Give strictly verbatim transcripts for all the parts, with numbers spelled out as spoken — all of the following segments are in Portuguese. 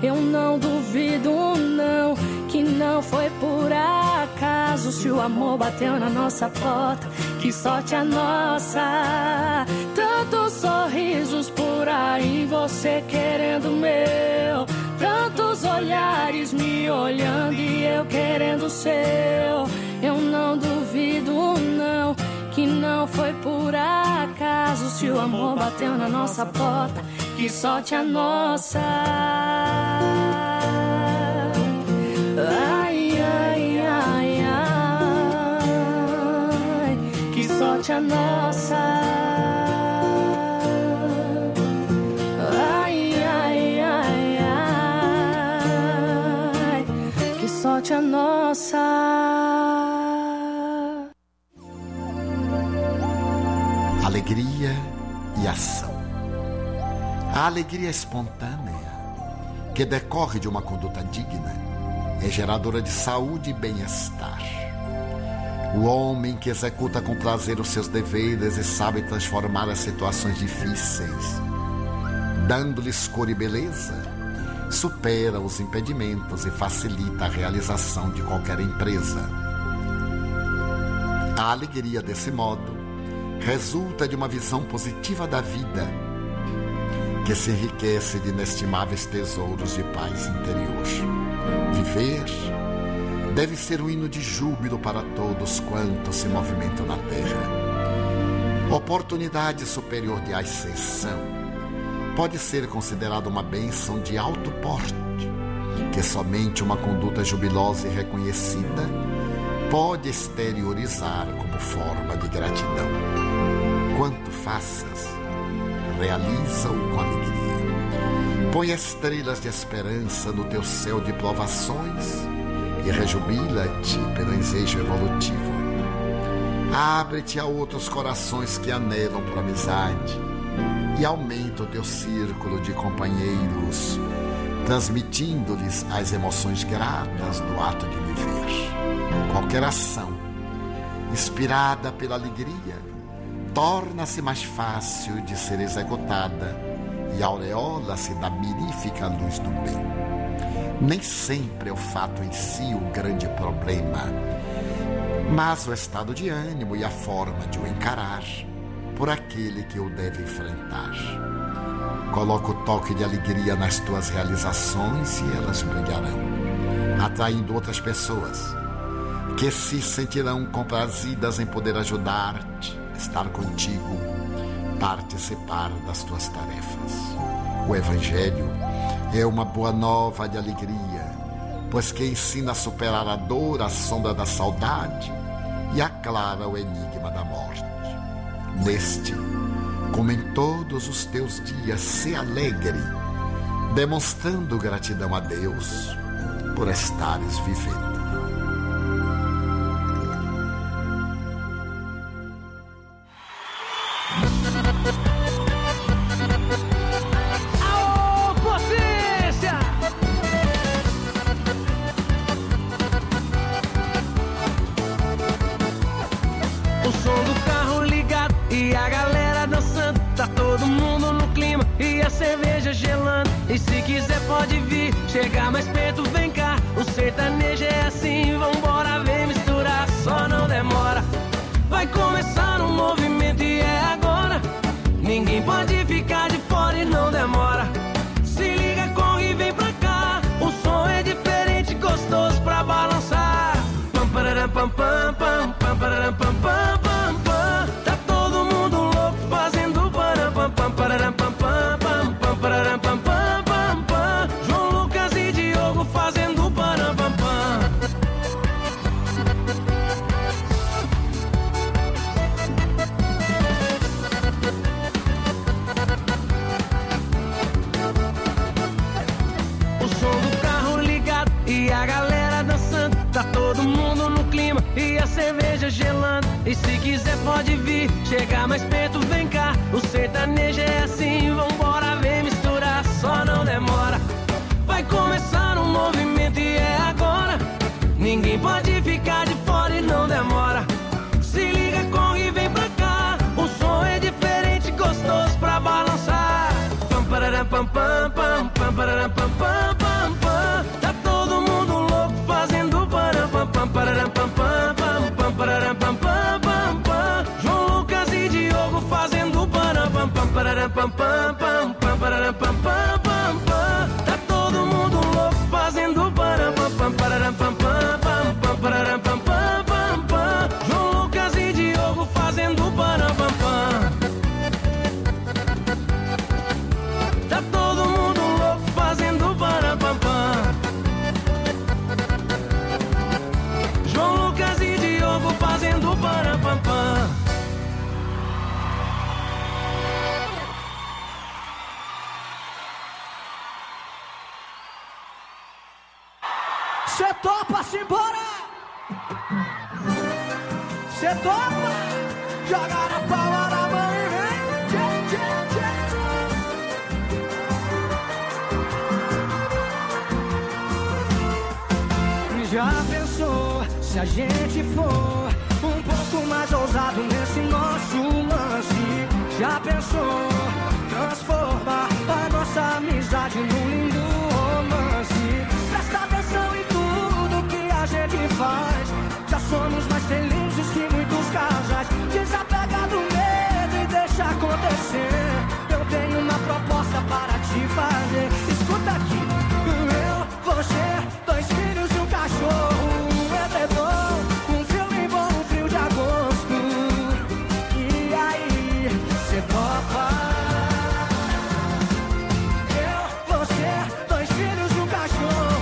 Eu não duvido não, que não foi por acaso. Se o amor bateu na nossa porta, que sorte a nossa. Tantos sorrisos por aí, você querendo o meu. Tantos olhares me olhando e eu querendo o seu. Eu não duvido não, que não foi por acaso. Se o amor bateu na nossa porta, que sorte a nossa. Ai, ai, ai, ai, que sorte a nossa. Ai, ai, ai, ai, que sorte a nossa. Alegria e ação. A alegria espontânea, que decorre de uma conduta digna, é geradora de saúde e bem-estar. O homem que executa com prazer os seus deveres e sabe transformar as situações difíceis, dando-lhes cor e beleza, supera os impedimentos e facilita a realização de qualquer empresa. A alegria, desse modo, resulta de uma visão positiva da vida, que se enriquece de inestimáveis tesouros de paz interior. Viver deve ser um hino de júbilo para todos quantos se movimentam na terra. Oportunidade superior de ascensão pode ser considerada uma bênção de alto porte, que somente uma conduta jubilosa e reconhecida pode exteriorizar como forma de gratidão. Quanto faças, realiza-o com alegria. Põe estrelas de esperança no teu céu de provações e rejubila-te pelo ensejo evolutivo. Abre-te a outros corações que anelam por amizade e aumenta o teu círculo de companheiros, transmitindo-lhes as emoções gratas do ato de viver. Qualquer ação inspirada pela alegria torna-se mais fácil de ser executada e aureola-se da mirífica luz do bem. Nem sempre é o fato em si o grande problema, mas o estado de ânimo e a forma de o encarar por aquele que o deve enfrentar. Coloca o toque de alegria nas tuas realizações e elas brilharão, atraindo outras pessoas que se sentirão comprazidas em poder ajudar-te, estar contigo, participar das tuas tarefas. O Evangelho é uma boa nova de alegria, pois que ensina a superar a dor, a sombra da saudade e aclara o enigma da morte. Neste, como em todos os teus dias, se alegre, demonstrando gratidão a Deus por estares vivendo. Aô, potência! O som do carro ligado e a galera dançando, tá todo mundo no clima e a cerveja gelando. E se quiser pode vir, chegar mais perto, vem cá. O sertanejo é assim, vambora, vem misturar, só não demora. Vai começar um movimento e é agora. Ninguém pode ficar de fora e não demora. Se liga, corre e vem pra cá. O som é diferente, gostoso pra balançar. Pam, pararam, pam, pam, pam, pam, pararam, pam, pam, pam, pam. Tá todo mundo louco fazendo param, pam, pam, pararam, pam, pam, pam, pam, pararam, pam, pam, pam, pam. João Lucas e Diogo fazendo param, pam, pam. E a galera dançando, tá todo mundo no clima e a cerveja gelando. E se quiser pode vir, chegar mais perto, vem cá. O sertanejo é assim, vambora, vem misturar, só não demora. Vai começar um movimento e é agora. Ninguém pode ficar de fora e não demora. Se liga, corre e vem pra cá. O som é diferente, gostoso pra balançar. Pam, pararam, pam, pam, pam, pam, pararam, pam, pam, pam. pam pam pam pam pararam pam pam pam pam. Tá todo mundo louco fazendo param pam pam pararam pam pam pam pam pararam pam pam pam pam. João Lucas e Diogo fazendo param pam pam. Tá todo mundo louco fazendo param pam pam. João Lucas e Diogo fazendo param pam pam. Cê topa-se embora? Cê topa? Joga na palma da mão e vem. Tchê, tchê, tchê. Já pensou se a gente for um pouco mais ousado nesse nosso lance? Já pensou transformar a nossa amizade num lindo romance? Presta atenção em tudo que a gente faz. Já somos mais felizes que muitos casais. Desapega do medo e deixa acontecer. Eu tenho uma proposta para te fazer. Escuta aqui. Eu, você, dois filhos e um cachorro, um edredom, um filme bom, um frio de agosto. E aí, cê topa? Eu, você, dois filhos e um cachorro,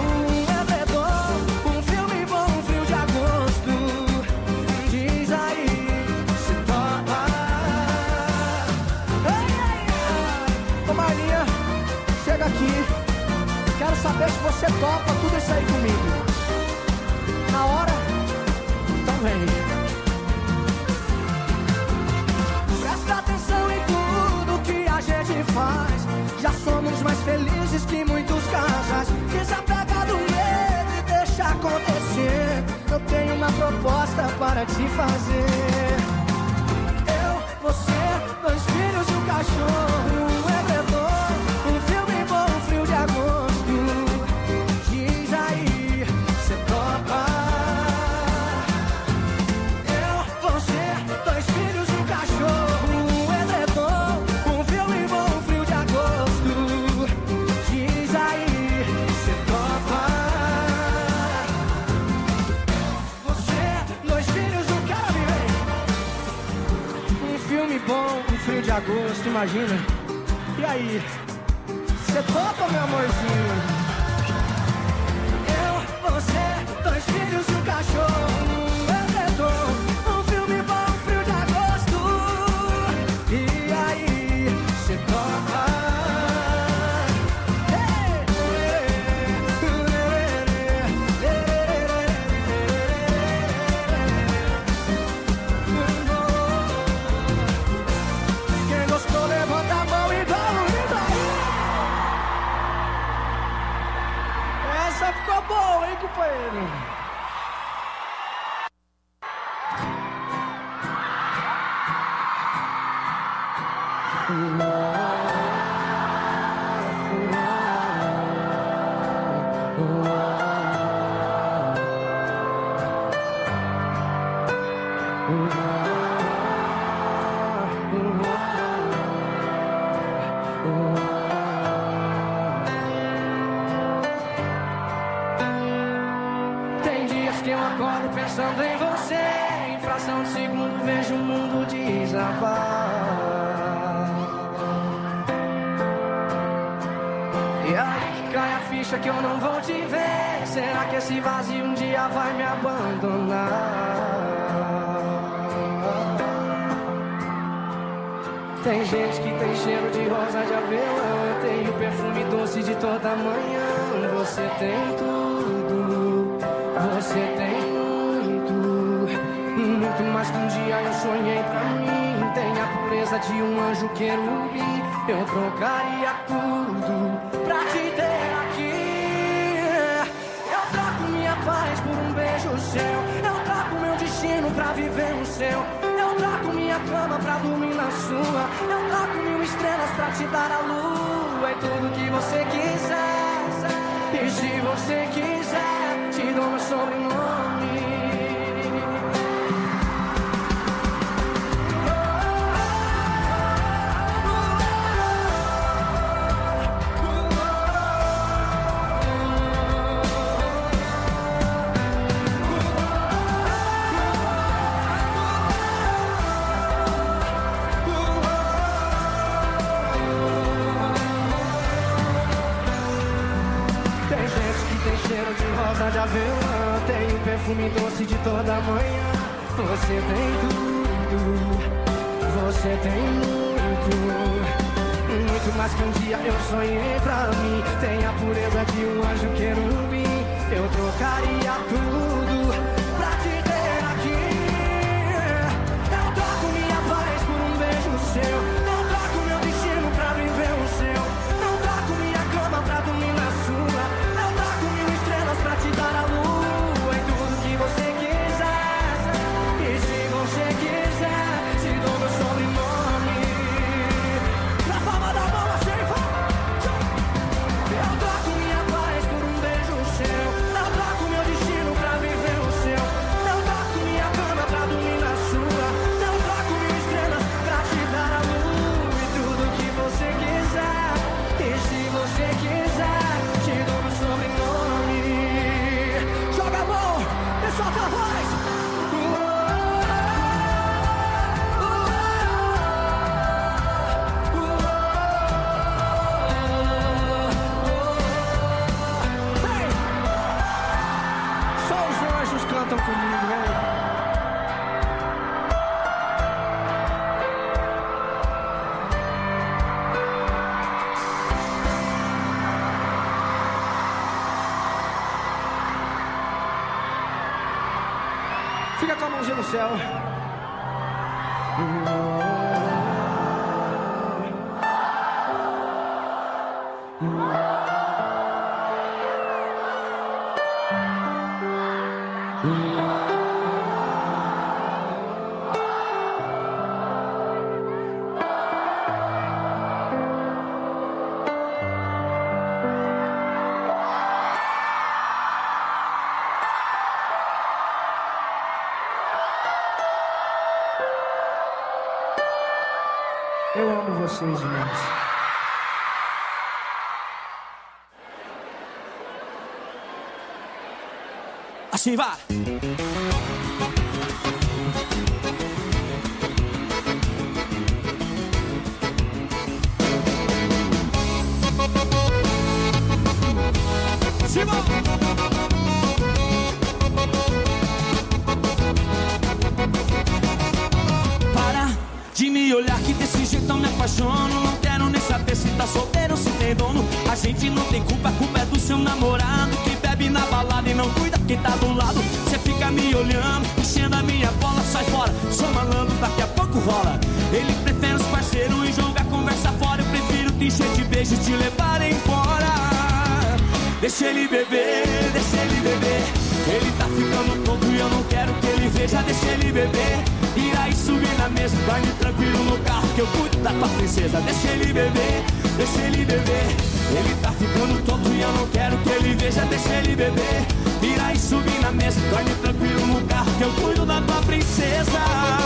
aqui. Quero saber se você topa tudo isso aí comigo. Na hora? Então vem. Presta atenção em tudo que a gente faz. Já somos mais felizes que muitos casais. Desapega do medo e deixa acontecer. Eu tenho uma proposta para te fazer. Eu, você, dois filhos e um cachorro, um edredom, um filme bom, um frio de agosto. Diz aí, cê topa? Eu, você, dois filhos e um cachorro, um edredom, um filme bom, um frio de agosto. Diz aí, cê topa? Você, dois filhos, um cara vem. Um filme bom, um frio de agosto, imagina. E aí? Cê topa, meu amorzinho? Eu, você, dois filhos e um cachorro, um edredom, um filme bom, um frio de agosto. E aí, cê topa? Quem gostou, levanta a mão e dá um grito aí. Essa ficou boa, hein, companheiro? Tem dias que eu acordo pensando em você. Em fração de segundo vejo o mundo desabar. E aí que cai a ficha que eu não vou te ver. Será que esse vazio um dia vai me abandonar? Tem gente que tem cheiro de rosa de avelã. Eu tenho perfume doce de toda manhã. Você tem tudo, você tem muito, muito mais que um dia eu sonhei pra mim. Tem a pureza de um anjo querubim. Eu trocaria tudo pra te ter aqui. Eu troco minha paz por um beijo seu. Eu troco meu destino pra viver no seu. Eu troco minha cama pra dormir na sua. Eu troco mil estrelas pra te dar a lua. É tudo que você quiser. E se você quiser, te dou meu sobrenome. cheiro de rosa de avelã, tem um perfume doce de toda manhã. Você tem tudo, você tem muito, muito mais que um dia eu sonhei pra mim. Tem a pureza de um anjo querubim. Eu trocaria tudo pra te ter aqui. Eu troco minha paz por um beijo seu. Eu troco meu destino pra viver o seu. Eu troco minha cama pra dormir na sua. Eu troco mil estrelas pra te dar a lua. E tudo que você quiser. E se você quiser, te dou meu sobrenome. Na palma da mão assim, eu troco minha paz por um beijo seu. Eu troco meu destino pra viver o seu. Eu troco minha cama pra dormir na sua. Eu troco mil estrelas pra te dar a luz. E tudo que você quiser. E se você quiser, te dou meu sobrenome. Joga a mão e solta a voz. Cantam comigo, hein? Fica com a mãozinha no céu. Eu amo vocês demais. Assim vai. Simão. Para de me olhar que desse jeito eu me apaixono. Não quero nem saber se tá solteiro ou se tem dono. A gente não tem culpa, a culpa é do seu namorado, que bebe na balada e não cuida quem tá do lado. Cê fica me olhando, enchendo a minha bola. Sai fora, sou malandro, daqui a pouco rola. Ele prefere os parceiros e joga a conversa fora. Eu prefiro te encher de beijo e te levar embora. Deixa ele beber, deixa ele beber. Ele tá ficando tonto e eu não quero que ele veja. Deixa ele beber, ir aí subir na mesa. Dorme tranquilo no carro que eu cuido da tua princesa. Deixa ele beber, deixa ele beber. Ele tá ficando tonto e eu não quero que ele veja. Deixa ele beber, ir aí subir na mesa. Dorme tranquilo no carro que eu cuido da tua princesa.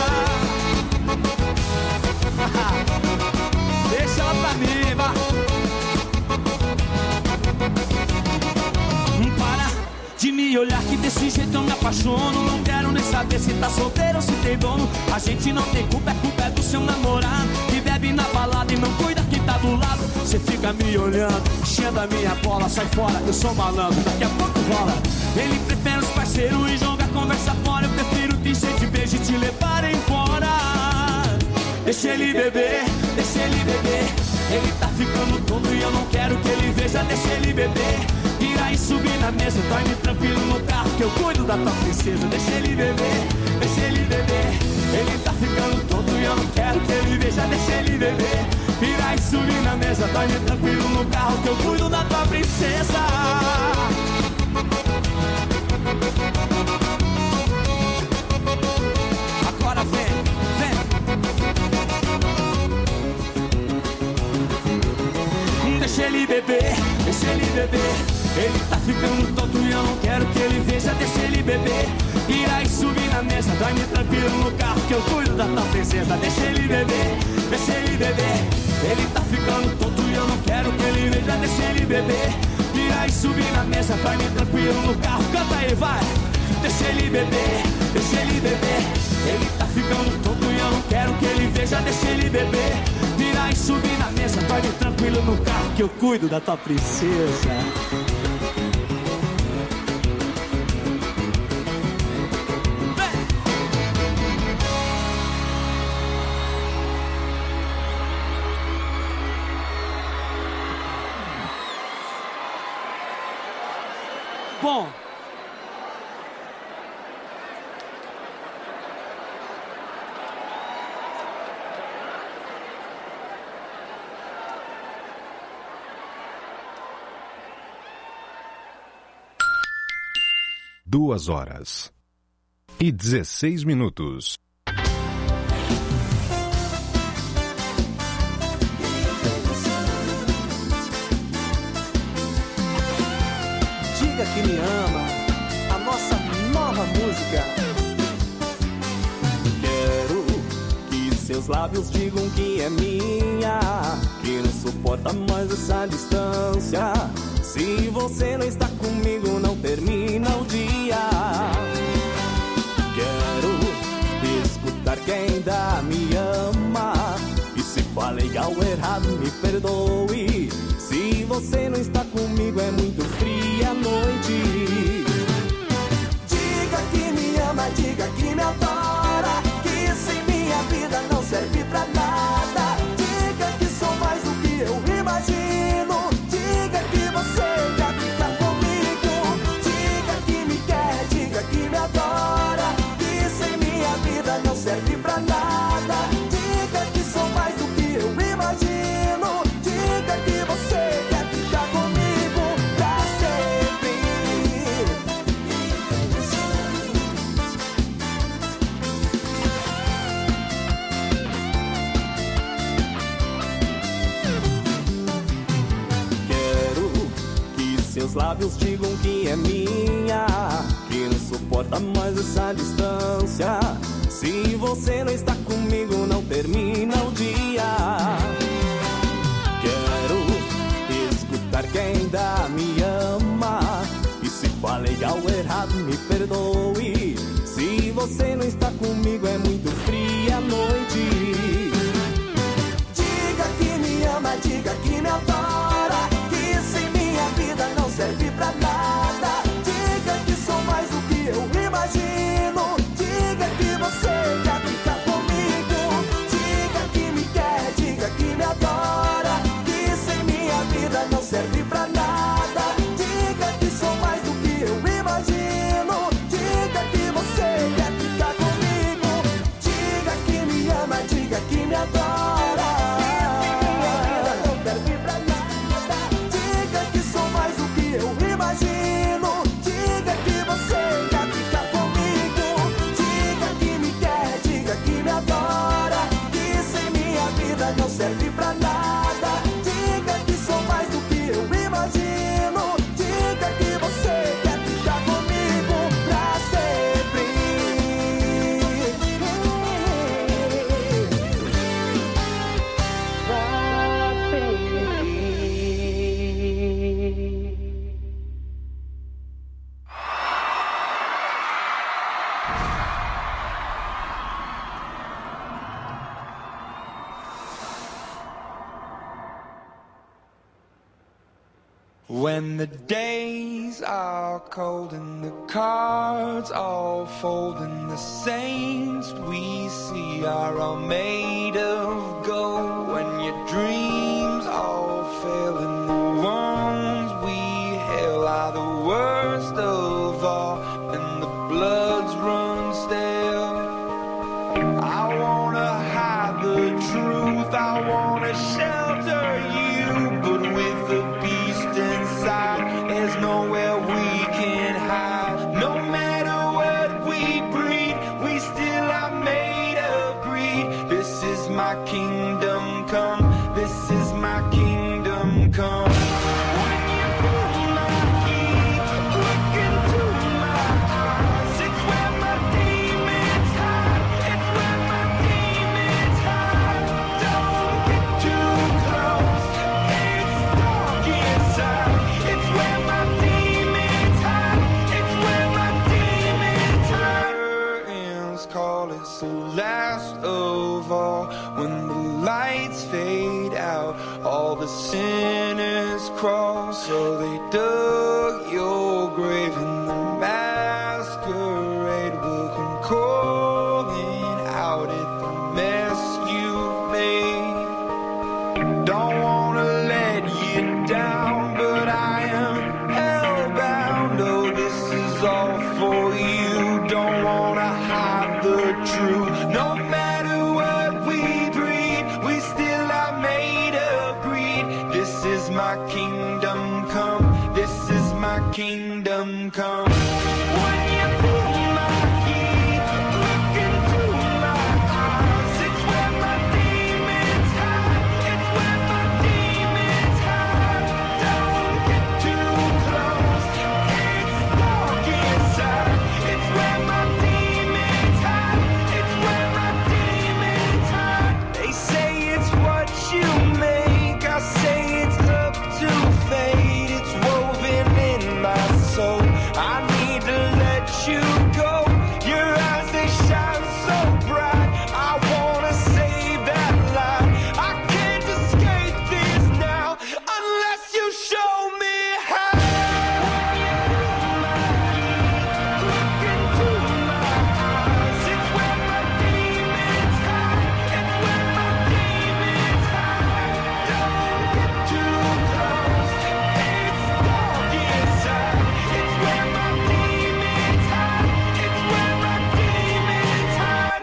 Deixa ela pra mim, vai. Para de me olhar que desse jeito eu me apaixono. Não quero nem saber se tá solteiro ou se tem dono. A gente não tem culpa, a culpa é do seu namorado, que bebe na balada e não cuida quem tá do lado. Cê fica me olhando, enchendo a minha bola. Sai fora, eu sou malandro, daqui a pouco rola. Ele prefere os parceiros e joga a conversa fora. Eu prefiro te encher de beijo e te levar embora. Deixa ele beber, deixa ele beber. Ele tá ficando tonto e eu não quero que ele veja. Deixa ele beber, ir aí subir na mesa. Dorme tranquilo no carro que eu cuido da tua princesa. Deixa ele beber, deixa ele beber. Ele tá ficando tonto e eu não quero que ele veja. Deixa ele beber, ir aí subir na mesa. Dorme tranquilo no carro que eu cuido da tua princesa. Agora vem, vem. Deixa ele beber, deixa ele beber. Ele tá ficando tonto e eu não quero que ele veja. Deixa ele beber, ir aí subir na mesa. Dorme tranquilo no carro que eu cuido da tua princesa. Deixa ele beber, deixa ele beber. Ele tá ficando tonto e eu não quero que ele veja. Deixa ele beber, ir aí subir na mesa. Dorme tranquilo no carro, canta aí, vai. Deixa ele beber, deixa ele beber. Ele tá ficando tonto e eu não quero que ele veja. Deixa ele beber, virar e subir na mesa. Dorme tranquilo no carro que eu cuido da tua princesa. bom. Duas horas e dezesseis minutos. Diga que me ama, a nossa nova música. Quero que seus lábios digam que é minha, que não suporta mais essa distância. Se você não está comigo, não termina o dia. Quero escutar quem ainda me ama, e se falei algo errado, me perdoe. Se você não está comigo, é muito fria a noite. Diga que me ama, diga que me adora, que sem minha vida não serve pra nada. Diga que sou mais do que eu imagino. Diga que você quer ficar comigo. Diga que me quer, diga que me adora, que sem minha vida não serve pra nada. Diga que sou mais do que eu imagino. Diga que você quer ficar comigo pra sempre. Quero que seus lábios digam que é minha, que não suporta mais essa distância. Se você não está comigo, não termina o dia. Quero escutar quem ainda me ama, e se falei algo errado, me perdoe. Se você não está comigo, é muito fria a noite. Diga que me ama, diga que me adora, que sem minha vida não serve pra nada. Diga que sou mais do que eu imagino. Diga que você quer ficar comigo. Diga que me quer, diga que me adora, que sem minha vida não serve pra nada. Diga que sou mais do que eu imagino. Diga que você quer ficar comigo. Diga que me ama, diga que me adora, não serve pra nada. Diga que sou mais do que eu imagino. Diga que você quer ficar comigo. Diga que me quer, diga que me adora, que sem minha vida não serve pra nada. Diga que sou mais do que eu imagino. Diga que você quer ficar comigo pra sempre. When the days are cold and the cards all fold and the saints we see are all made of gold, when your dreams all fail and the wounds we hail are the worst of all and the bloods run stale, I wanna hide the truth, I wanna shelter you, but with the beast inside, there's nowhere we can hide. No matter what we breed, we still are made of greed. This is my kingdom come, this is my kingdom come. When you pull my key, look into my eyes, it's where my demons hide, it's where my demons hide. Don't get too close, it's dark inside. It's where my demons hide, it's where my demons hide. Curtains call, it's the last of all. When the lights fade out, all the sinners crawl. So they dug your grave and the masquerade will come calling out at the mess you've made. Don't wanna let you down, but I am hellbound. Oh, kingdom come. When you pull my key, look into my eyes. It's where my demons hide. It's where my demons hide. Don't get too close. It's dark inside. It's where my demons hide. It's where my demons hide. They say it's what you make. I say it's up to fate. It's woven in my soul. I need to let you go. Your eyes, they shine so bright. I wanna save that light. I can't escape this now unless you show me how. Look into my eyes. It's where my demons hide. It's where my demons hide. Don't get too close. It's dark inside. It's where my demons hide. It's where my demons hide.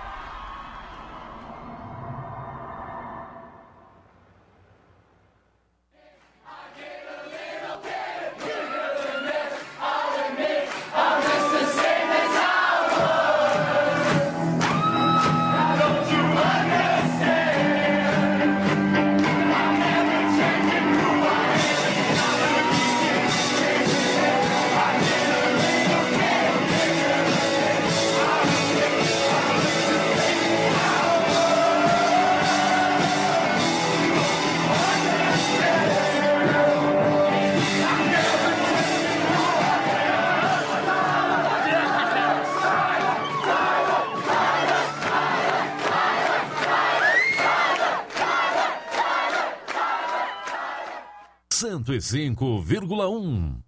cento e cinco vírgula um.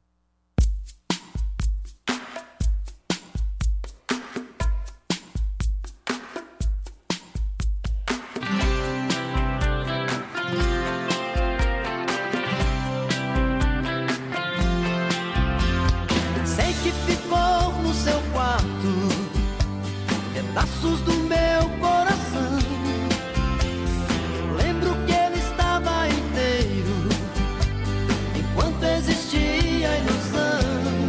Sei que ficou no seu quarto pedaços do meu coração. Lembro que ele estava inteiro enquanto existia a ilusão.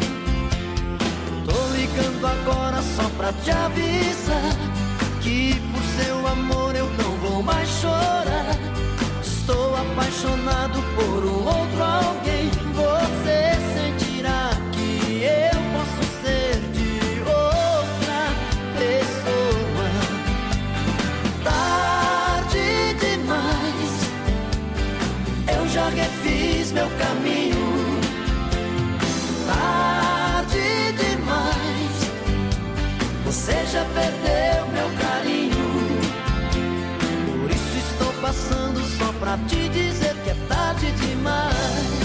Tô ligando agora só pra te avisar que por seu amor eu não vou mais chorar. Estou apaixonado por um outro alguém. Você sentirá que eu posso ser de outra pessoa. Tarde demais, eu já refiz meu caminho. Tarde demais, você já perdeu meu carinho. Por isso estou passando só pra te dizer que é tarde demais.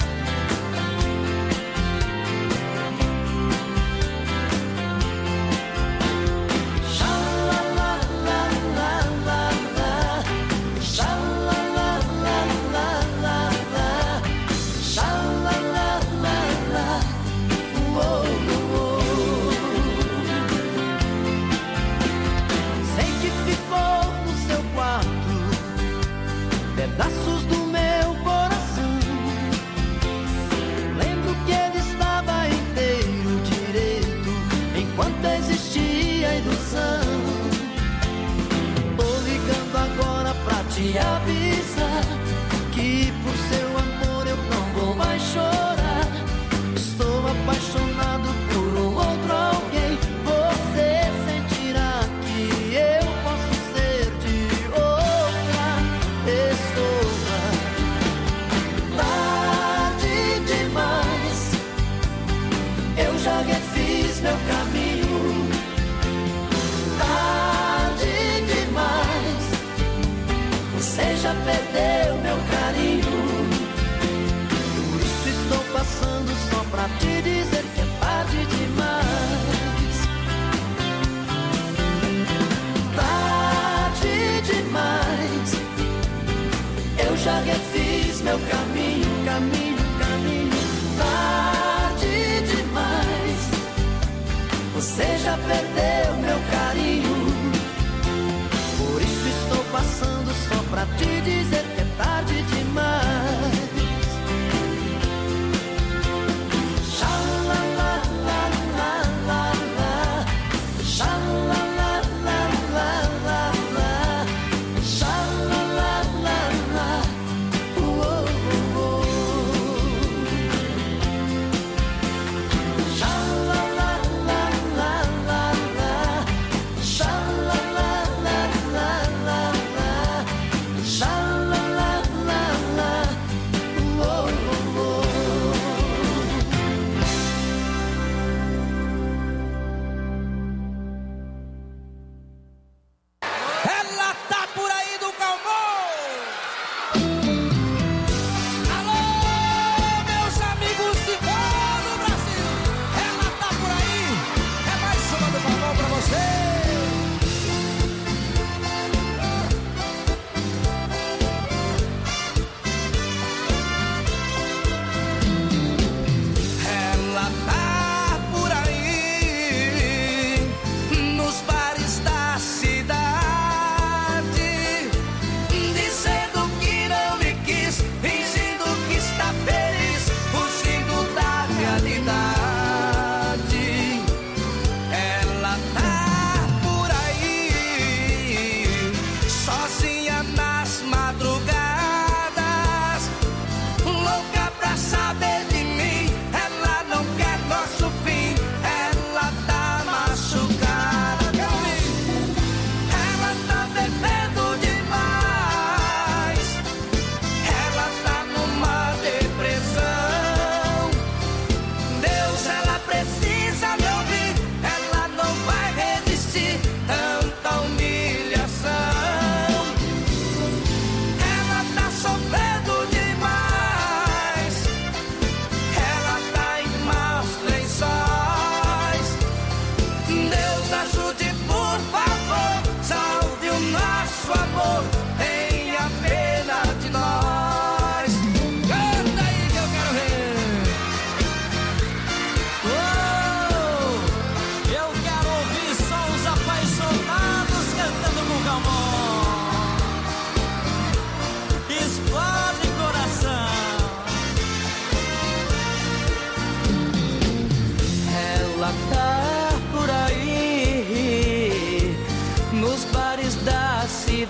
Sei que ficou no seu quarto pedaços do meu coração. Lembro que ele estava inteiro direito enquanto existia a ilusão. Tô ligando agora pra te avisar que por seu amor eu não vou mais chorar. Estou apaixonado por um outro alguém. Você sentirá que eu posso ser de outra pessoa. Tarde demais, eu já refiz meu caminho. Tarde demais, você já perdeu meu carinho. Por isso estou passando só pra te dizer que é tarde demais. Tarde demais, eu já refiz meu caminho, caminho, caminho. Tarde demais, você já perdeu meu carinho. Por isso estou passando só pra te dizer que é tarde demais.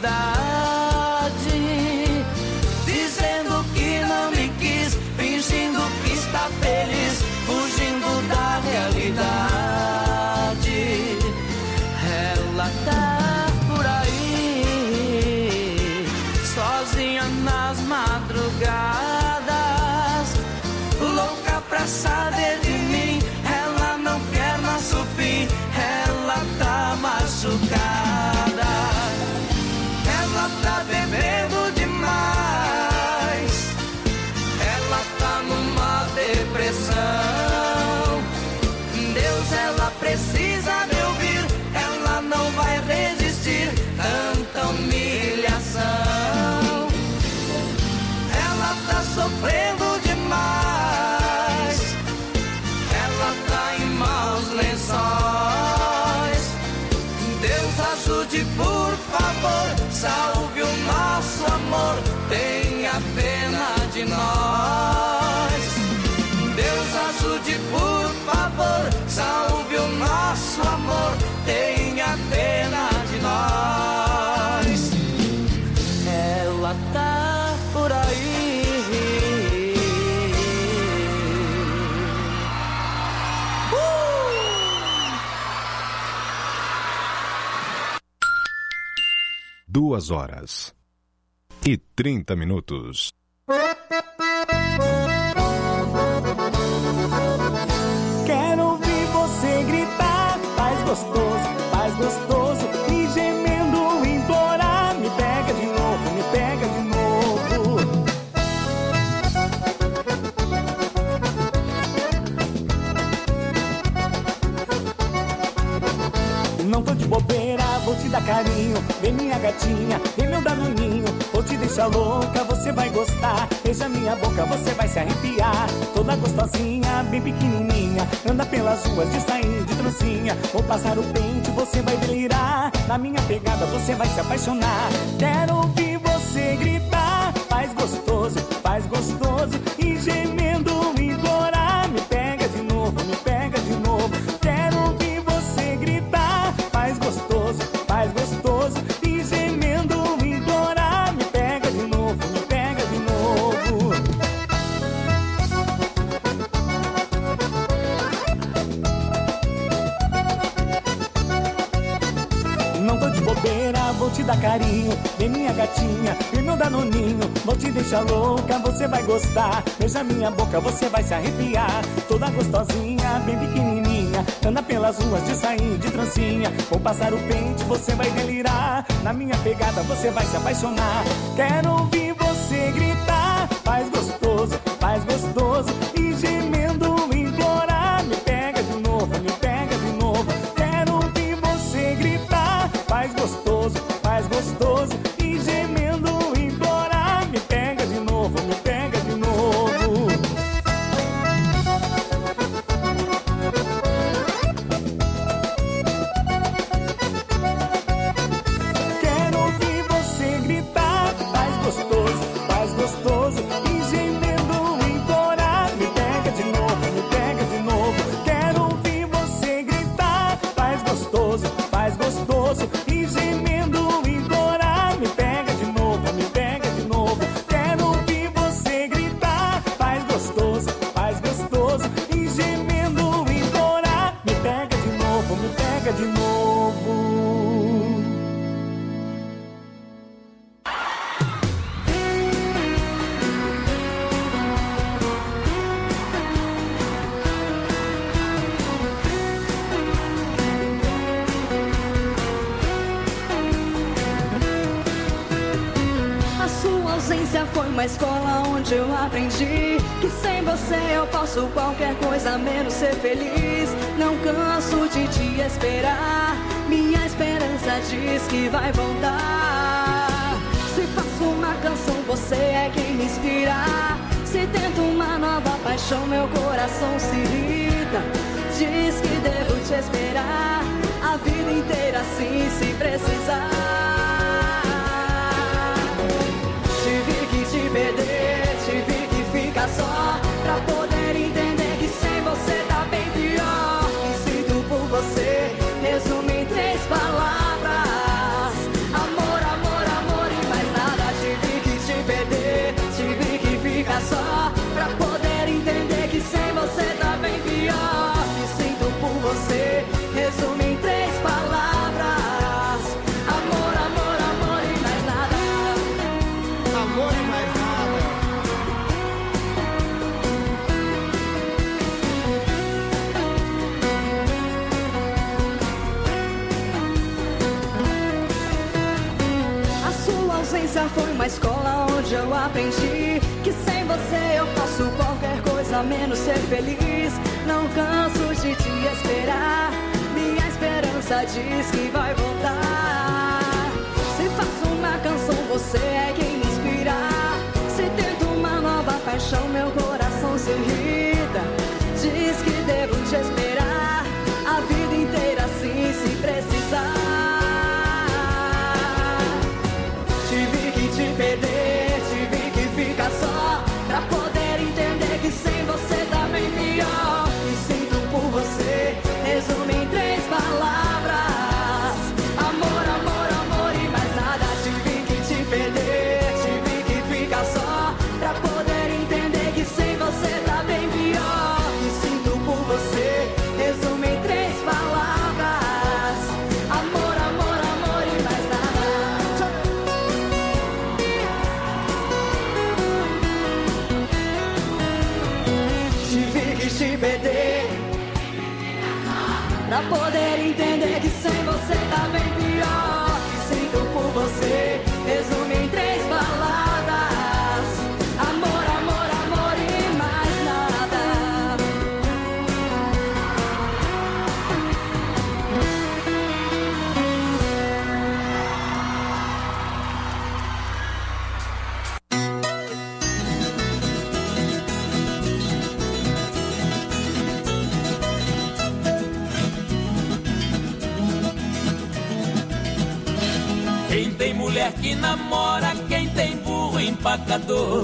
dizendo que não me quis, fingindo que está feliz, fugindo da realidade. Ela tá por aí, sozinha nas madrugadas, louca pra saber de mim. Ela não quer nosso fim, ela tá machucada. Ela tá bebendo demais, ela tá numa depressão. Deus, ela precisa me ouvir, ela não vai resistir tanta humilhação. Ela tá sofrendo demais, ela tá em maus lençóis. Deus, ajude, por favor, salve o nosso amor, tenha pena de nós. Deus, ajude, por favor, salve o nosso amor, tenha pena de nós. Ela tá por aí. Duas horas e trinta minutos. Quero ouvir você gritar, faz gostoso, faz gostoso, e gemendo implorar, me pega de novo, me pega de novo. Não tô de bobeira, vou te dar carinho, vem minha gatinha, vem meu danoninho, vou te deixar louca, você vai gostar, beija minha boca, você vai se arrepiar, toda gostosinha, bem pequenininha, anda pelas ruas de sair de trancinha, vou passar o pente, você vai delirar, na minha pegada você vai se apaixonar, quero ouvir você gritar, faz gostoso, faz gostoso, e gemendo implorar, me pega de novo, me pega de novo, quero ouvir você gritar, faz gostoso, faz gostoso, e gemendo implorar, me pega de novo, me pega de novo. Não tô de bobeira, vou te dar carinho, vem minha gatinha, vem meu danoninho, vou te deixar louca, você vai gostar, beija minha boca, você vai se arrepiar, toda gostosinha, bem pequenininha, anda pelas ruas de sair de trancinha, vou passar o pente, você vai delirar, na minha pegada você vai se apaixonar, quero ouvir você gritar, faz gostoso, faz gostoso, e gemendo implorar, me pega de novo, me pega de novo, quero ouvir você gritar, faz gostoso, faz gostoso, e gemendo implorar, me pega de novo, me pega de novo. Quero ouvir você gritar, faz gostoso, faz gostoso, e gemendo implorar, me pega de novo, me pega de novo. Quero ouvir você gritar, faz gostoso, faz gostoso, e gemendo implorar, me pega de novo, me pega de novo. Quero ouvir você gritar, faz gostoso, faz gostoso, e gemendo implorar, me pega de novo, me pega de novo. A sua ausência foi uma escola onde eu aprendi que sem você eu posso qualquer coisa menos ser feliz. Não canso de te esperar, minha esperança diz que vai voltar. Se faço uma canção, você é quem me inspira. Se tento uma nova paixão, meu coração se irrita. Diz que devo te esperar a vida inteira, assim, se precisar. Tive que te perder, tive que ficar só, pra poder entender que sem você tá bem pior. Me sinto por você, resumo em três palavras: amor, amor, amor. Infância foi uma escola onde eu aprendi que sem você eu posso qualquer coisa menos ser feliz. Não canso de te esperar, minha esperança diz que vai voltar. Se faço uma canção, você é quem me inspira. Se tento uma nova paixão, meu coração se irrita. Diz que devo te esperar a vida inteira assim se precisar. Tive que te perder, tive que ficar só pra poder entender que sem você tá bem pior. Me sinto por você, resume em três palavras: amor, amor, amor e mais nada. Tive que te perder, tive que ficar só pra poder entender que sem você tá bem pior. Me sinto por você, resume em três palavras: amor, amor, amor e mais nada. Tive que te perder pra poder entender que sem você tá bem pior. Me sinto por você, resume em três palavras: amor, amor, amor e mais nada. Quem tem mulher que namora, quem tem burro empacador,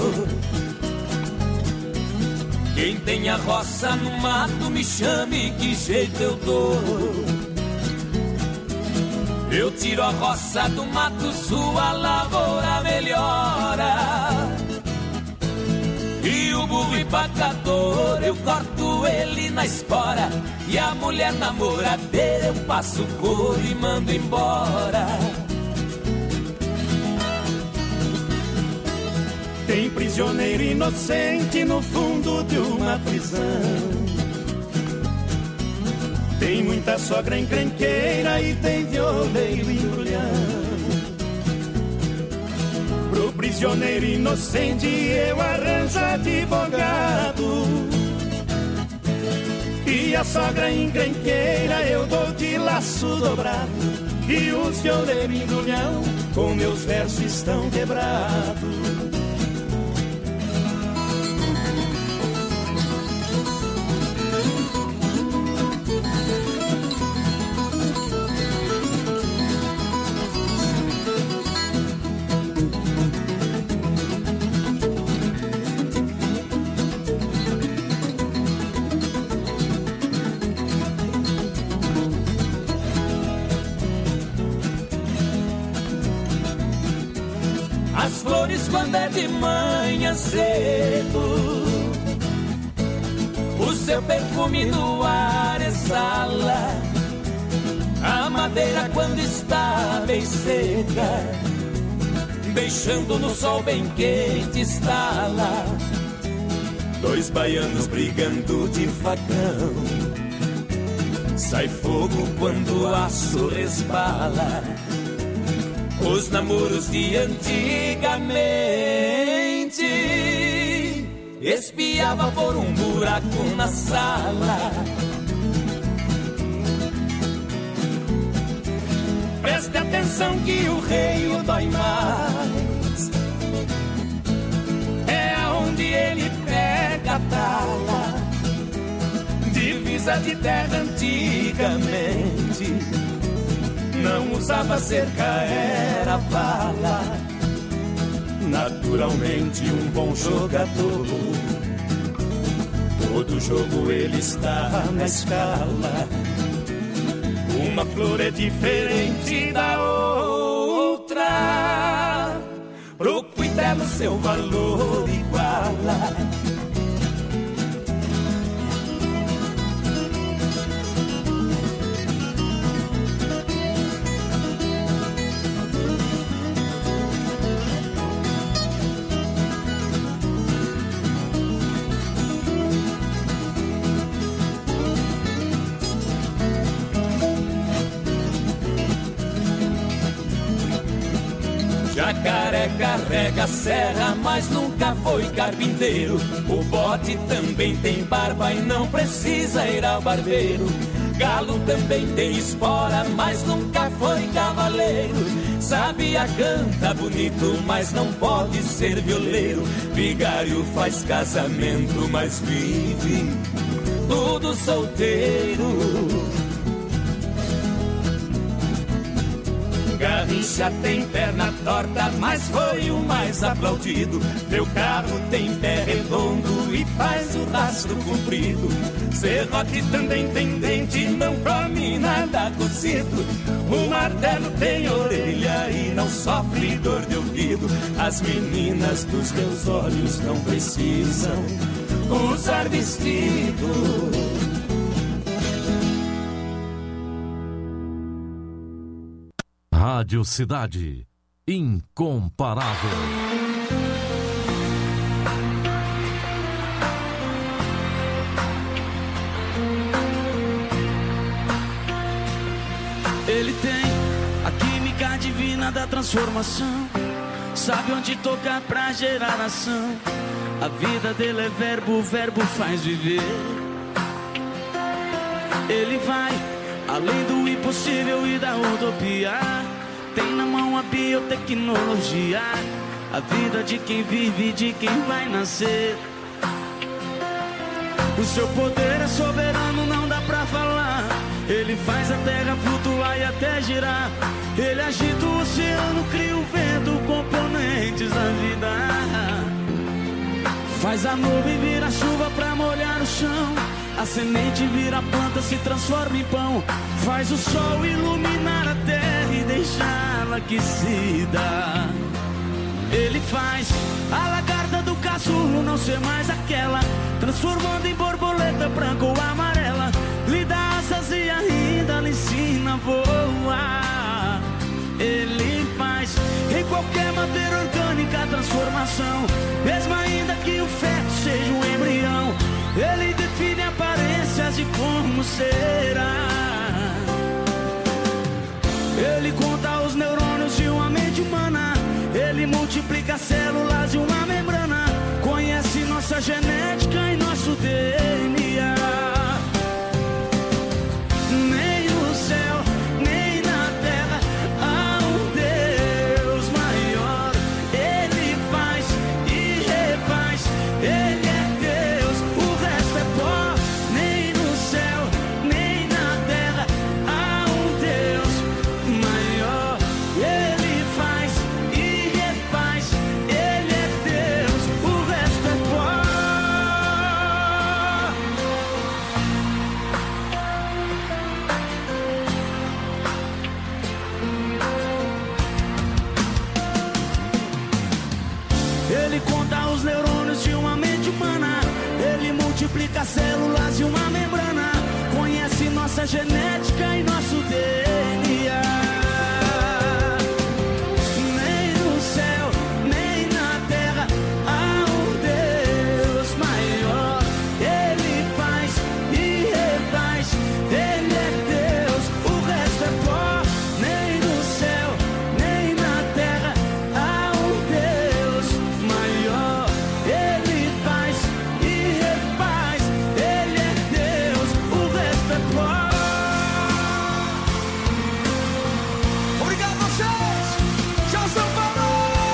quem tem a roça no mato, me chame que jeito eu dou. Eu tiro a roça do mato, sua lavoura melhora. E o burro empacador, eu corto ele na espora. E a mulher namoradeira, eu passo couro e mando embora. Tem prisioneiro inocente no fundo de uma prisão. Tem muita sogra encrenqueira e tem violeiro embrulhão. Pro prisioneiro inocente eu arranjo advogado. E a sogra encrenqueira eu dou de laço dobrado. E os violeiros embrulhão com meus versos estão quebrados. As flores quando é de manhã cedo, o seu perfume no ar exala. A madeira quando está bem seca, deixando no sol bem quente estala. Dois baianos brigando de facão, sai fogo quando o aço resbala. Os namoros de antigamente espiava por um buraco na sala. Preste atenção que o rei o dói mais, é aonde ele pega a tala. Divisa de terra antigamente não usava cerca, era bala. Naturalmente um bom jogador, todo jogo ele está na escala. Uma flor é diferente da outra, pro cuidado seu valor iguala. Jacaré carrega a serra, mas nunca foi carpinteiro. O bode também tem barba e não precisa ir ao barbeiro. Galo também tem espora, mas nunca foi cavaleiro. Sabia, canta bonito, mas não pode ser violeiro. Vigário faz casamento, mas vive tudo solteiro. Garrincha tem perna torta, mas foi o mais aplaudido. Meu carro tem pé redondo e faz o rastro comprido. Serrote também tem dente, não come nada cozido. O martelo tem orelha e não sofre dor de ouvido. As meninas dos meus olhos não precisam usar vestido. Rádio Cidade, incomparável. Ele tem a química divina da transformação. Sabe onde tocar pra gerar ação. A vida dele é verbo, o verbo faz viver. Ele vai além do impossível e da utopia. Tem na mão a biotecnologia. A vida de quem vive e de quem vai nascer. O seu poder é soberano, não dá pra falar. Ele faz a terra flutuar e até girar. Ele agita o oceano, cria o vento, componentes da vida. Faz a nuvem virar chuva pra molhar o chão. A semente vira planta, se transforma em pão. Faz o sol iluminar a terra e deixá-la aquecida. Ele faz a lagarta do casulo não ser mais aquela, transformando em borboleta branca ou amarela. Lhe dá asas e ainda lhe ensina a voar. Ele faz em qualquer matéria orgânica a transformação, mesmo ainda que o feto seja um embrião. Ele define aparências de como será. Ele conta os neurônios de uma mente humana. Ele multiplica células de uma membrana. Conhece nossa genética e nosso D N A. Nem no céu, nem na terra há um Deus maior. Ele faz e refaz. Ele é Deus, o resto é pó. Nem no céu, nem na terra há um Deus maior. Ele faz e refaz. Ele é Deus, o resto é pó. Ele conta os neurônios de uma mente humana. Ele multiplica células de uma membrana. Conhece nossa genética e nosso D N A. Nem no céu, nem na terra há um Deus maior. Ele faz e refaz. Ele é Deus, o resto é pó. Nem no céu, nem na terra há um Deus maior. Ele faz e refaz. Ele é Deus, o resto é pó. Obrigado a vocês. Tchau, São Paulo.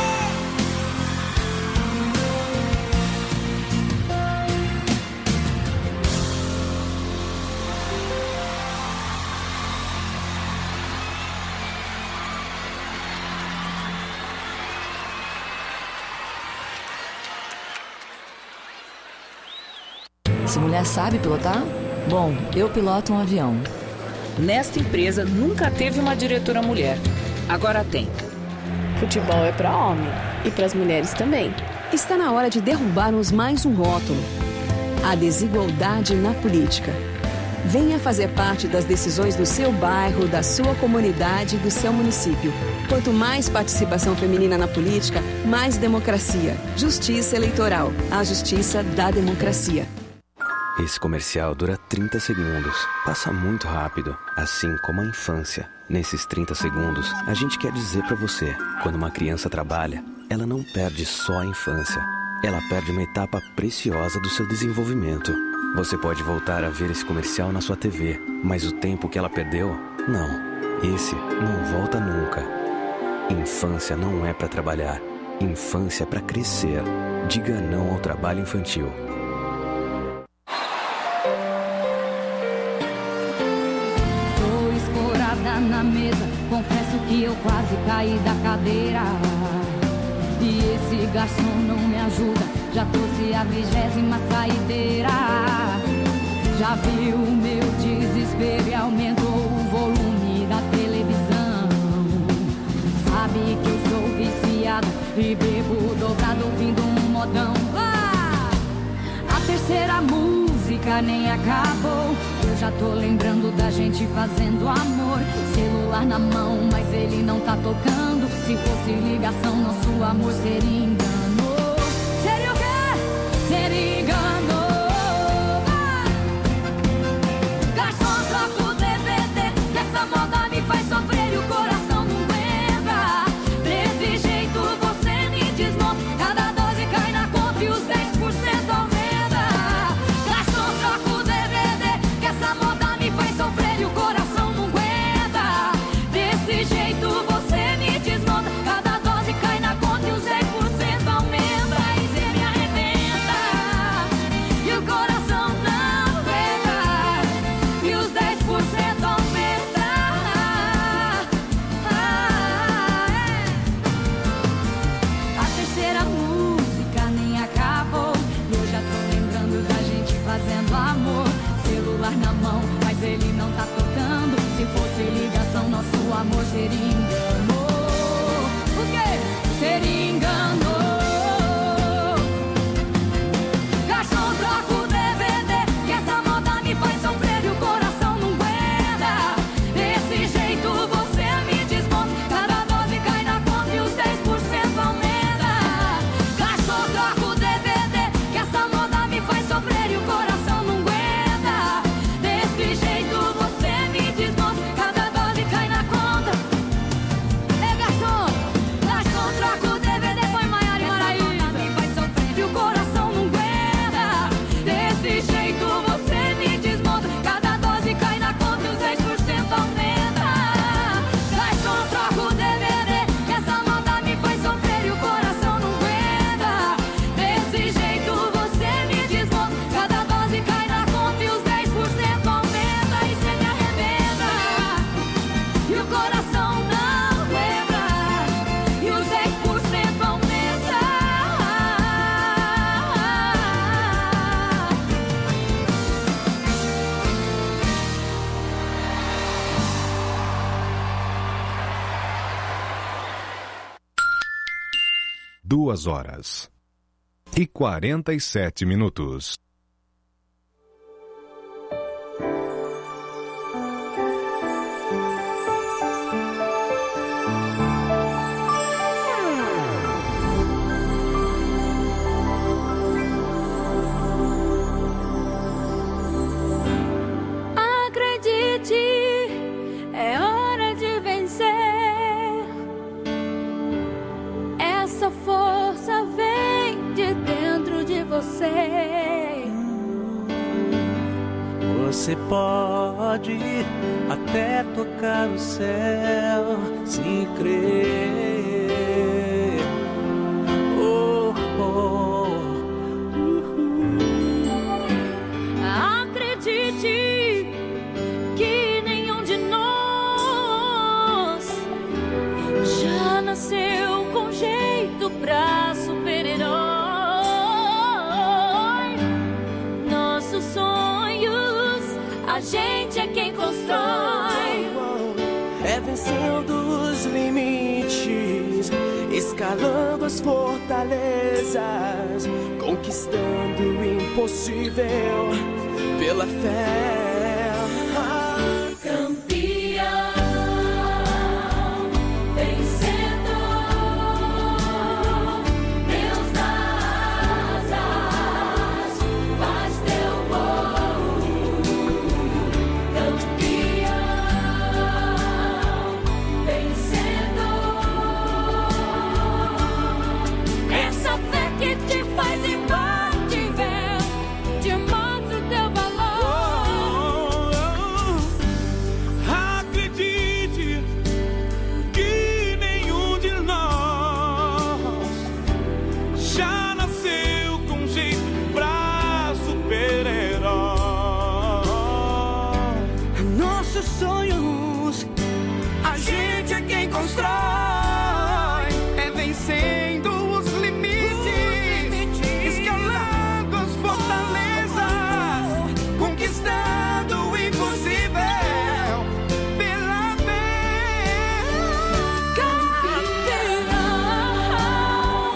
Essa mulher sabe pilotar? Bom, eu piloto um avião. Nesta empresa nunca teve uma diretora mulher. Agora tem. Futebol é para homem e para as mulheres também. Está na hora de derrubarmos mais um rótulo: a desigualdade na política. Venha fazer parte das decisões do seu bairro, da sua comunidade, do seu município. Quanto mais participação feminina na política, mais democracia. Justiça eleitoral. A justiça da democracia. Esse comercial dura trinta segundos. Passa muito rápido, assim como a infância. Nesses trinta segundos, a gente quer dizer pra você, quando uma criança trabalha, ela não perde só a infância. Ela perde uma etapa preciosa do seu desenvolvimento. Você pode voltar a ver esse comercial na sua T V, mas o tempo que ela perdeu, não. Esse não volta nunca. Infância não é pra trabalhar. Infância é pra crescer. Diga não ao trabalho infantil. Na mesa, confesso que eu quase caí da cadeira. E esse garçom não me ajuda, já trouxe a vigésima saideira. Já viu o meu desespero e aumentou o volume da televisão. Sabe que eu sou viciado e bebo dobrado ouvindo um modão. Ah! A terceira música nem acabou. Eu já tô lembrando da gente fazendo amor. Celular na mão, mas ele não tá tocando. Se fosse ligação, nosso amor seria engano. Seria o quê? Seria engano. Ah! Garçom, troca o D V D. Essa moda me faz sofrer e o coração não aguenta. Desse jeito você me desmonta. Cada dose cai na conta e os dez por cento aumenta. Garçom, troca o D V D. Que essa moda me faz sofrer e o coração não aguenta. Desse jeito você me desmonta. Cada dose cai na conta e os dez por cento aumenta. E cê me arrebenta e o coração não aguenta. E os dez por cento aumenta. Ah, é. A terceira música nem acabou. E eu já tô lembrando da gente fazendo amor. Celular na mão, mas ele não tá tocando. Se fosse ligação, nosso amor seria engano. O quê? Seria engano. Garçom, troca o D V D. Que essa moda me faz sofrer e o coração não aguenta. Desse jeito você me desmonta. Cada dose cai na conta e os dez por cento aumenta. Garçom, troca o D V D. Que essa moda me faz sofrer e o coração não aguenta. Desse jeito você me desmonta. Cada dose cai na conta. É garçom, garçom, troca o D V D. Põe Maiara e Maraísa. Me faz sofrer e o coração não aguenta. Desse jeito você me desmonta. Cada dose cai na conta e os dez por cento aumenta. Garçom, troca o D V D. Que essa moda me faz sofrer e o coração não aguenta. Desse jeito você me desmonta. Cada dose cai na conta e os dez por cento aumenta. E cê me arrebenta e o coração não aguenta. E os dez por cento aumenta. Duas horas e quarenta e sete minutos. Acredite, é hora de vencer. Essa força vem de dentro de você. Você pode até tocar o céu se crer. Oh, oh, uhul. Acredite que nenhum de nós já nasceu com jeito pra super-herói. Nossos sonhos, a gente é quem constrói. É vencendo os limites, escalando as fortalezas, conquistando o impossível pela fé. Ah, Campeão, vencedor, Deus das asas, faz teu poder nossos sonhos. A gente é quem constrói, é vencendo os limites, escalando as fortalezas, conquistando o impossível pela fé. Campeão,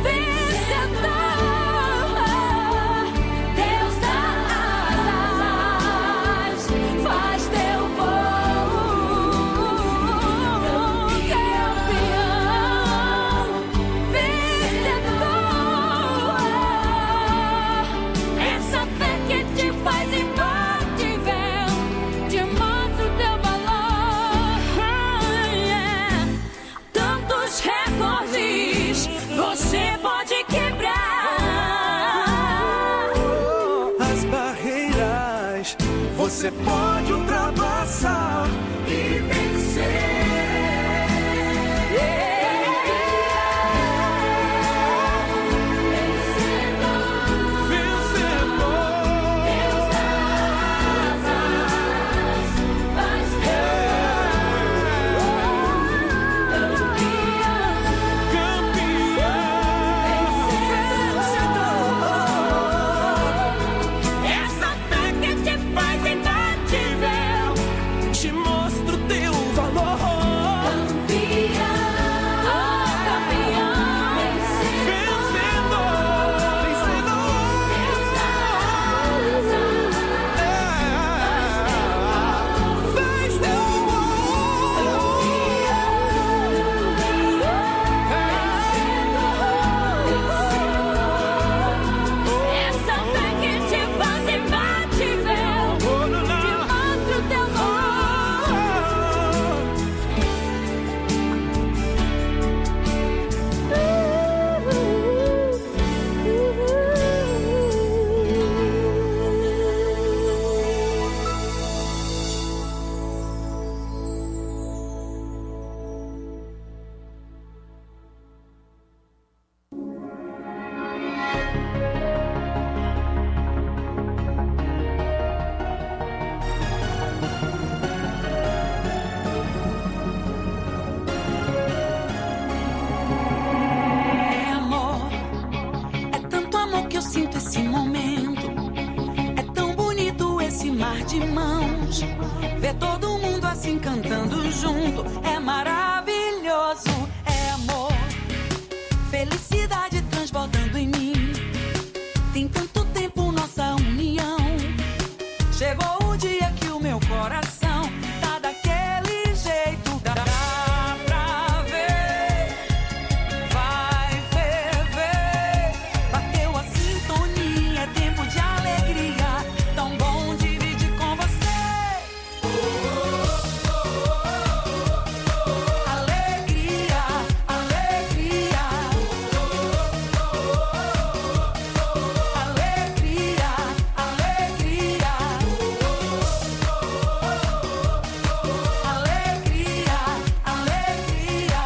vencedor, Deus dá asas, faz teu voo. Campeão, vencedor, essa fé que te faz imbatível, te mostra o teu valor. Yeah. Tantos recordes você pode quebrar. As barreiras você pode ultrapassar e vencer. Essa fé que te faz imbatível, Te mostro o teu valor. campeão, campeão, Vencedor, vencedor. Deus dá Faz teu essa fé que te faz imbatível, te mostra o teu É amor, é tanto amor que eu sinto esse momento. É tão bonito esse mar de mãos. Ver todo mundo assim cantando junto é maravilhoso. É amor, felicidade transbordando em mim. Tem tanto tempo nossa união. Chegou o dia que o meu coração tá daquele jeito. Dá pra ver, vai ferver. Bateu a sintonia, é tempo de alegria. Tão bom dividir com você. Alegria, alegria. Alegria, alegria. Alegria, alegria.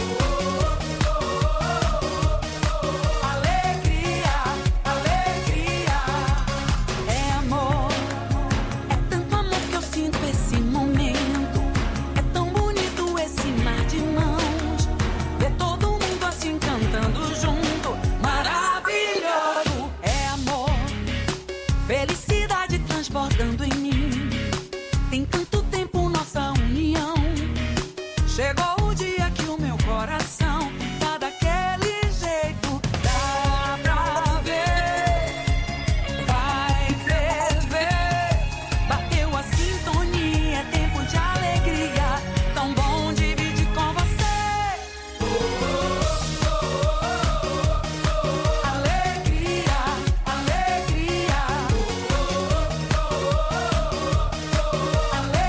Alegria, alegria. É amor, é tanto amor que eu sinto esse momento. É tão bonito esse mar de mãos. Ver todo mundo assim cantando junto, maravilhoso. É amor, felicidade transbordando em mim. Tem tanto tempo nossa união. Chegou o dia que o meu coração tá daquele jeito. Dá pra ver, vai ferver. Bateu a sintonia, é tempo de alegria. Tão bom dividir com você. Alegria, alegria. Alegria,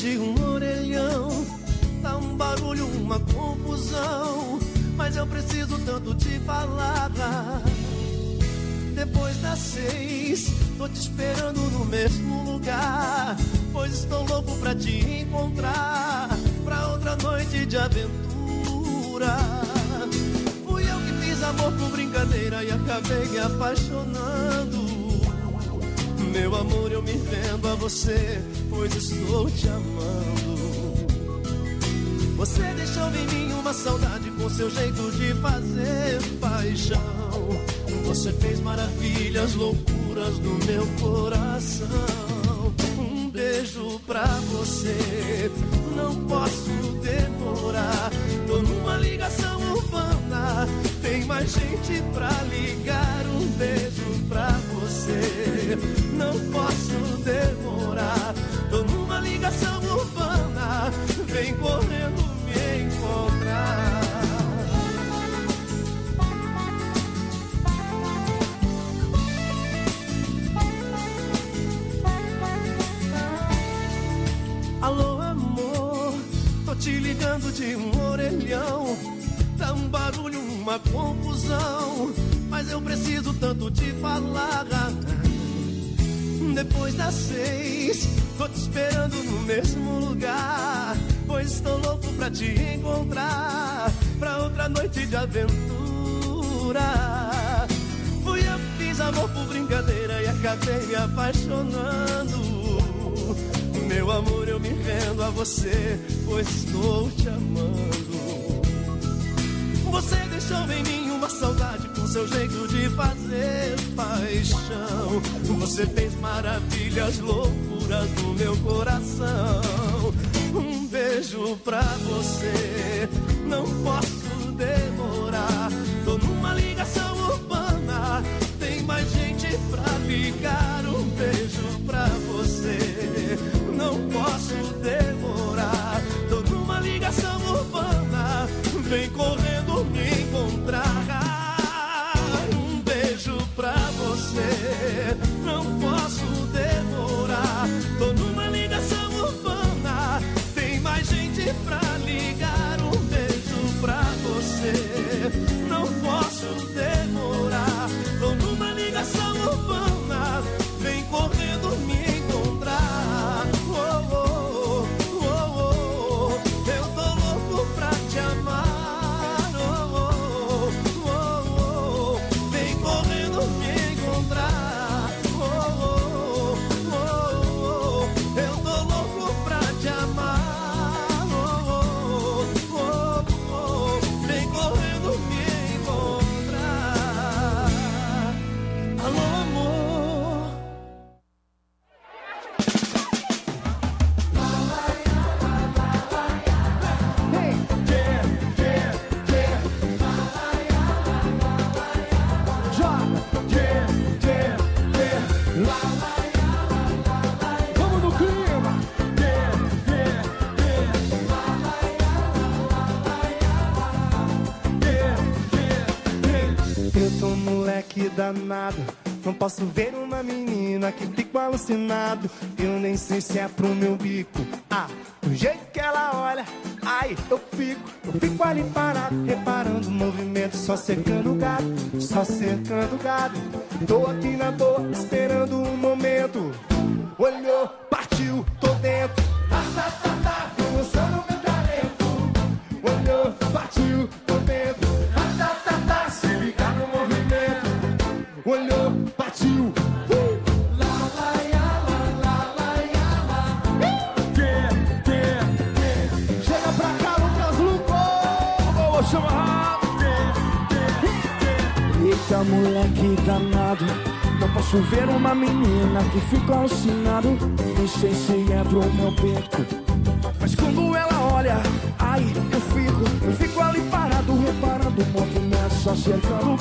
de um orelhão. Tá um barulho, uma confusão, mas eu preciso tanto te falar. Depois das seis, tô te esperando no mesmo lugar, pois estou louco pra te encontrar, pra outra noite de aventura. Fui eu que fiz amor por brincadeira e acabei me apaixonando. Meu amor, eu me rendo a você, pois estou te amando. Você deixou em mim uma saudade com seu jeito de fazer paixão. Você fez maravilhas, loucuras no meu coração. Um beijo pra você, não posso demorar. Tô numa ligação urbana, tem mais gente pra ligar. Um beijo pra você, não posso demorar. Tô numa ligação urbana, vem correndo me encontrar. Alô, amor, tô te ligando de um orelhão. Tá um barulho, uma confusão, mas eu preciso tanto te falar. Depois das seis, tô te esperando no mesmo lugar, pois estou louco pra te encontrar, pra outra noite de aventura. Fui eu que fiz amor por brincadeira e acabei me apaixonando. Meu amor, eu me rendo a você, pois estou te amando. Você deixou em mim uma saudade com seu jeito de fazer paixão. Você fez maravilhas, loucuras no meu coração. Um beijo pra você, não posso demorar. Tô numa ligação urbana, tem mais gente pra ligar. Um beijo pra você, não posso demorar. Tô numa ligação urbana, vem correndo me encontrar. Um beijo pra você, não posso demorar. Tô numa ligação urbana, tem mais gente pra ligar. Um beijo pra você, não posso demorar. Tô numa ligação urbana, vem correndo me encontrar. Oh, oh, oh, oh, oh. Eu tô louco pra te amar. Oh, oh, oh, oh. Vem correndo me encontrar. Oh, oh, oh, oh. Eu tô louco pra te amar. Oh, oh, oh, oh. Vem correndo me encontrar. Alô, amor. Vamos no clima. Eu tô moleque danado, não posso ver uma menina que fico alucinado. Eu nem sei se é pro meu bico. Ah, do jeito que ela olha, ai, eu fico, eu fico ali parado, reparando o movimento, só cercando o gado, só cercando o gado. Tô aqui na dor, esperando um momento. Olhou, partiu, tô dentro. Tá, tá, tá, tá, tô mostrando meu talento. Olhou, partiu, tô dentro. Tá, tá, tá, tá, se liga no movimento. Olhou, partiu. Uh! Lá, lá, ia, lá, lá, lá, ia, lá. Yeah, yeah, yeah. Chega pra cá, Lucas Lucas. Vou chamar. Eita, moleque danado, não posso ver uma menina que fica alucinado. Não sei se é pro meu beco, mas quando ela olha, ai, eu fico, eu fico ali parado, reparando o movimento, só cercando o